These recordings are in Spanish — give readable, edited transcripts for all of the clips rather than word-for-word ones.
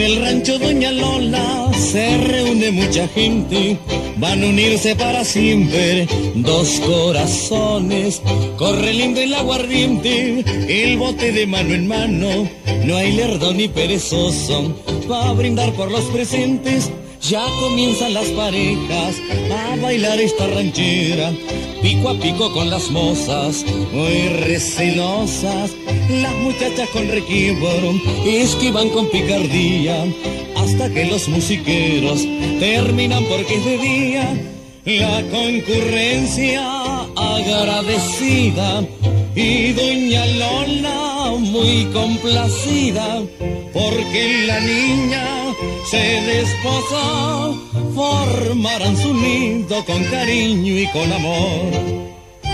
el rancho Doña Lola se reúne mucha gente, van a unirse para siempre dos corazones. Corre lindo el aguardiente, el bote de mano en mano, no hay lerdo ni perezoso, va a brindar por los presentes. Ya comienzan las parejas a bailar esta ranchera, pico a pico con las mozas, muy recelosas. Las muchachas con requiebro esquivan con picardía, hasta que los musiqueros terminan porque es de día. La concurrencia agradecida y Doña Lola muy complacida, porque la niña se desposó, formarán su nido con cariño y con amor.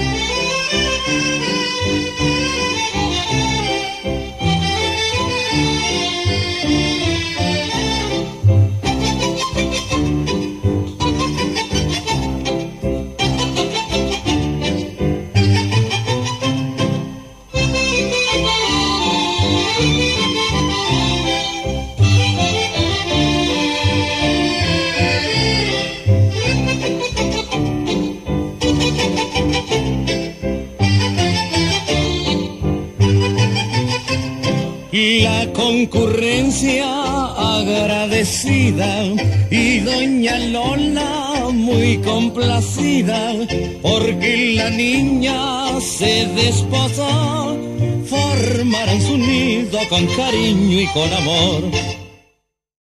La concurrencia agradecida y Doña Lola muy complacida, porque la niña se desposó, formarán su nido con cariño y con amor.